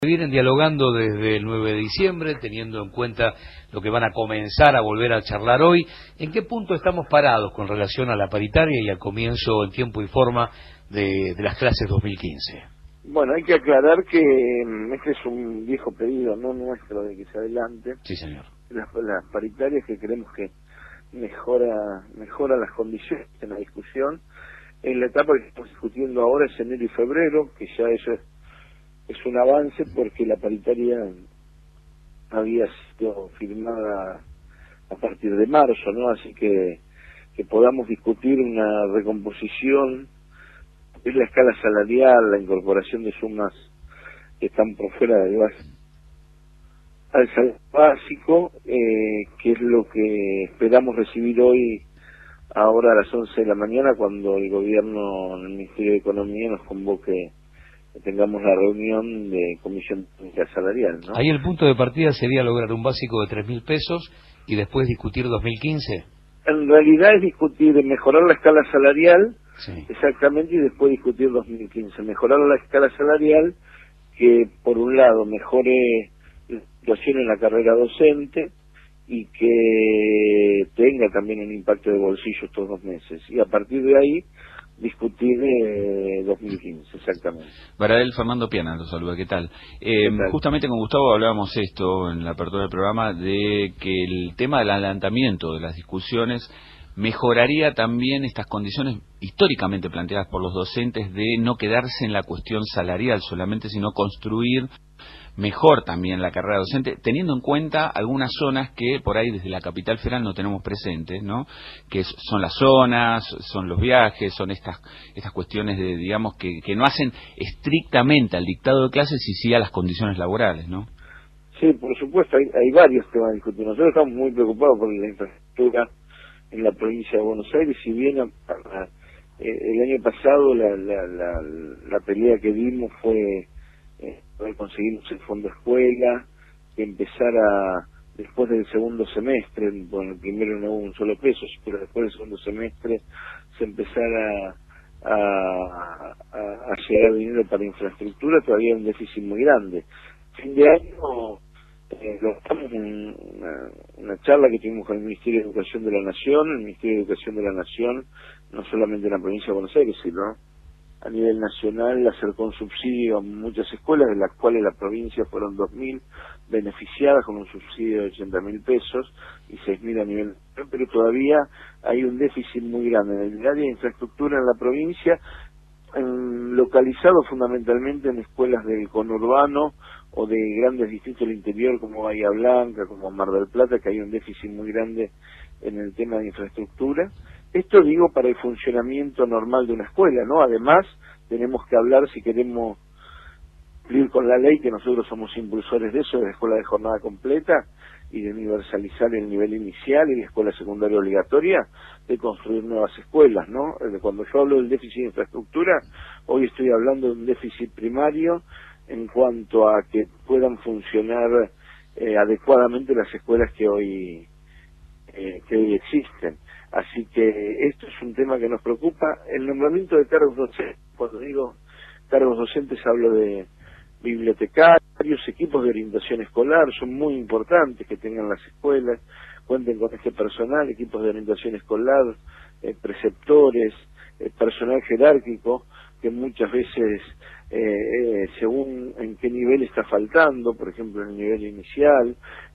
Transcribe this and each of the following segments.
Vienen dialogando desde el 9 de diciembre, teniendo en cuenta lo que van a comenzar a volver a charlar hoy. ¿En qué punto estamos parados con relación a la paritaria y al comienzo en tiempo y forma de las clases 2015? Bueno, hay que aclarar que este es un viejo pedido, no nuestro, de que se adelante. Sí, señor. Las paritarias, que creemos que mejora las condiciones en la discusión. En la etapa que estamos discutiendo ahora es enero y febrero, que ya eso es un avance porque la paritaria había sido firmada a partir de marzo, ¿no? Así que podamos discutir una recomposición, es la escala salarial, la incorporación de sumas que están por fuera del al salario básico, que es lo que esperamos recibir hoy, ahora a las 11 de la mañana, cuando el gobierno, el Ministerio de Economía, nos convoque, que tengamos la reunión de Comisión Técnica Salarial, ¿no? Ahí el punto de partida sería lograr un básico de 3.000 pesos y después discutir 2015. En realidad es discutir, mejorar la escala salarial, Sí. Exactamente, y después discutir 2015. Mejorar la escala salarial, que por un lado mejore la situación en la carrera docente y que tenga también un impacto de bolsillo estos 2 meses. Y a partir de ahí discutir 2015, exactamente. Baradel, Fernando Piana, lo saluda, ¿qué tal? ¿Qué tal? Justamente con Gustavo hablábamos esto en la apertura del programa, de que el tema del adelantamiento de las discusiones mejoraría también estas condiciones históricamente planteadas por los docentes de no quedarse en la cuestión salarial solamente, sino construir mejor también la carrera docente, teniendo en cuenta algunas zonas que por ahí desde la capital federal no tenemos presentes, ¿no? Que son las zonas, son los viajes, son estas cuestiones de, digamos, que no hacen estrictamente al dictado de clases y sí a las condiciones laborales, ¿no? Sí, por supuesto, hay varios temas a discutir. Nosotros estamos muy preocupados por la infraestructura en la provincia de Buenos Aires. Si bien el año pasado la pelea que dimos fue poder conseguirnos el fondo escuela, que empezara después del segundo semestre. Bueno, el primero no hubo un solo peso, pero después del segundo semestre se empezara a llegar dinero para infraestructura. Todavía hay un déficit muy grande. Fin de año lo estamos en una charla que tuvimos con el Ministerio de Educación de la Nación. El Ministerio de Educación de la Nación, no solamente en la provincia de Buenos Aires, sino a nivel nacional, acercó un subsidio a muchas escuelas, de las cuales la provincia fueron 2.000 beneficiadas con un subsidio de 80.000 pesos y 6.000 a nivel nacional, pero todavía hay un déficit muy grande en el área de infraestructura en la provincia, localizado fundamentalmente en escuelas del conurbano o de grandes distritos del interior como Bahía Blanca, como Mar del Plata, que hay un déficit muy grande en el tema de infraestructura. Esto digo para el funcionamiento normal de una escuela, ¿no? Además, tenemos que hablar, si queremos cumplir con la ley, que nosotros somos impulsores de eso, de la escuela de jornada completa y de universalizar el nivel inicial y la escuela secundaria obligatoria, de construir nuevas escuelas, ¿no? Cuando yo hablo del déficit de infraestructura, hoy estoy hablando de un déficit primario en cuanto a que puedan funcionar adecuadamente las escuelas que hoy existen. Así que esto es un tema que nos preocupa. El nombramiento de cargos docentes, cuando digo cargos docentes hablo de bibliotecarios, equipos de orientación escolar, son muy importantes que tengan las escuelas, cuenten con este personal, equipos de orientación escolar, preceptores, personal jerárquico, que muchas veces según en qué nivel está faltando, por ejemplo en el nivel inicial,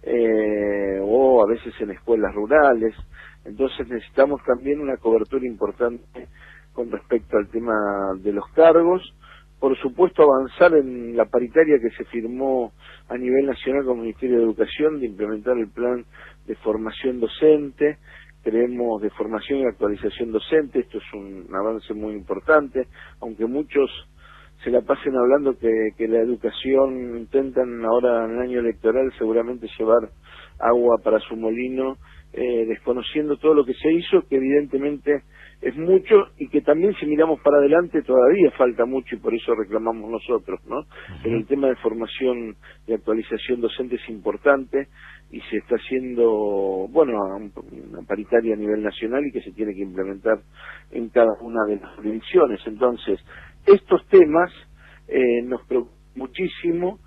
o a veces en escuelas rurales. Entonces necesitamos también una cobertura importante con respecto al tema de los cargos. Por supuesto, avanzar en la paritaria que se firmó a nivel nacional con el Ministerio de Educación, de implementar el plan de formación docente, creemos de formación y actualización docente. Esto es un avance muy importante, aunque muchos se la pasen hablando que la educación intentan ahora en el año electoral seguramente llevar agua para su molino, desconociendo todo lo que se hizo, que evidentemente es mucho y que también si miramos para adelante todavía falta mucho y por eso reclamamos nosotros, ¿no? Pero el tema de formación y actualización docente es importante y se está haciendo, bueno, una paritaria a nivel nacional y que se tiene que implementar en cada una de las jurisdicciones. Entonces, estos temas nos preocupan muchísimo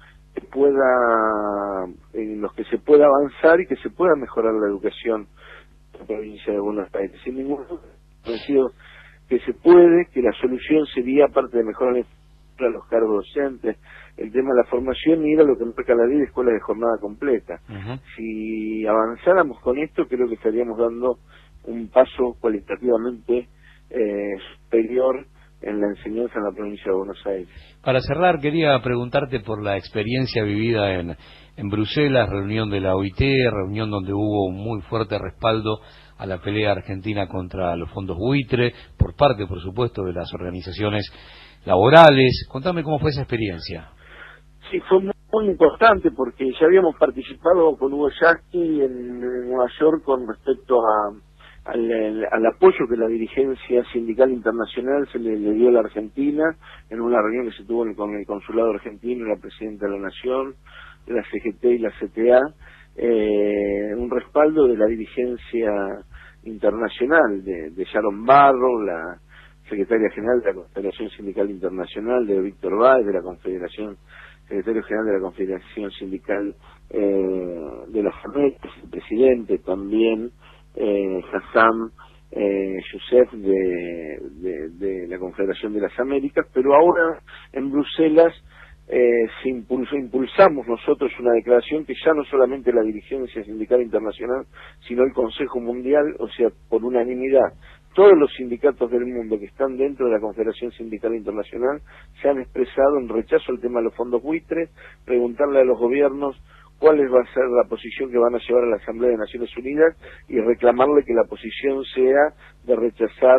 se pueda avanzar y que se pueda mejorar la educación en la provincia de Buenos Aires. Sin ningún duda, convencido que se puede, que la solución sería, aparte de mejorar los cargos docentes, el tema de la formación, y ir a lo que marca la ley de escuelas de jornada completa. Si avanzáramos con esto, creo que estaríamos dando un paso cualitativamente superior en la enseñanza en la provincia de Buenos Aires. Para cerrar, quería preguntarte por la experiencia vivida en Bruselas, reunión de la OIT, reunión donde hubo un muy fuerte respaldo a la pelea argentina contra los fondos buitre, por parte, por supuesto, de las organizaciones laborales. Contame cómo fue esa experiencia. Sí, fue muy importante porque ya habíamos participado con Hugo Yasky en Nueva York con respecto al apoyo que la dirigencia sindical internacional se le dio a la Argentina en una reunión que se tuvo con el consulado argentino y la presidenta de la Nación, la CGT y la CTA, un respaldo de la dirigencia internacional de Sharon Barrow, la secretaria general de la Confederación Sindical Internacional, de Víctor Báez, de la Confederación, secretario general de la Confederación Sindical de las Américas, el presidente también, Hassam Youssef de la Confederación de las Américas, pero ahora en Bruselas impulsamos nosotros una declaración que ya no solamente la dirigencia sindical internacional, sino el Consejo Mundial, o sea, por unanimidad, todos los sindicatos del mundo que están dentro de la Confederación Sindical Internacional se han expresado en rechazo al tema de los fondos buitres, preguntarle a los gobiernos cuál va a ser la posición que van a llevar a la Asamblea de Naciones Unidas y reclamarle que la posición sea de rechazar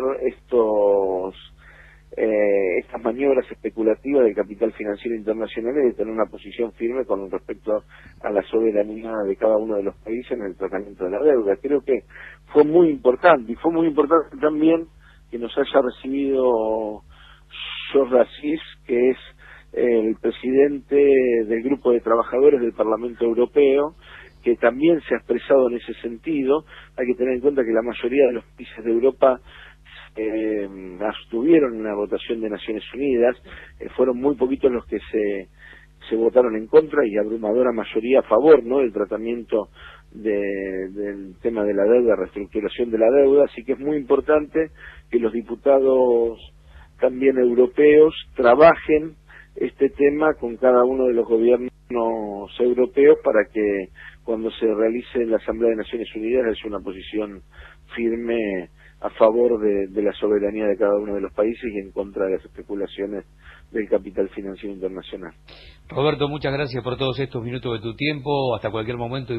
estas maniobras especulativas del capital financiero internacional y de tener una posición firme con respecto a la soberanía de cada uno de los países en el tratamiento de la deuda. Creo que fue muy importante, y fue muy importante también que nos haya recibido Georges Assis, que es el presidente del grupo de trabajadores del Parlamento Europeo, que también se ha expresado en ese sentido. Hay que tener en cuenta que la mayoría de los países de Europa abstuvieron en la votación de Naciones Unidas, fueron muy poquitos los que se votaron en contra y abrumadora mayoría a favor, ¿no?, del tratamiento del tema de la deuda, reestructuración de la deuda. Así que es muy importante que los diputados también europeos trabajen este tema con cada uno de los gobiernos europeos para que cuando se realice en la Asamblea de Naciones Unidas haya una posición firme a favor de la soberanía de cada uno de los países y en contra de las especulaciones del capital financiero internacional. Roberto, muchas gracias por todos estos minutos de tu tiempo. Hasta cualquier momento.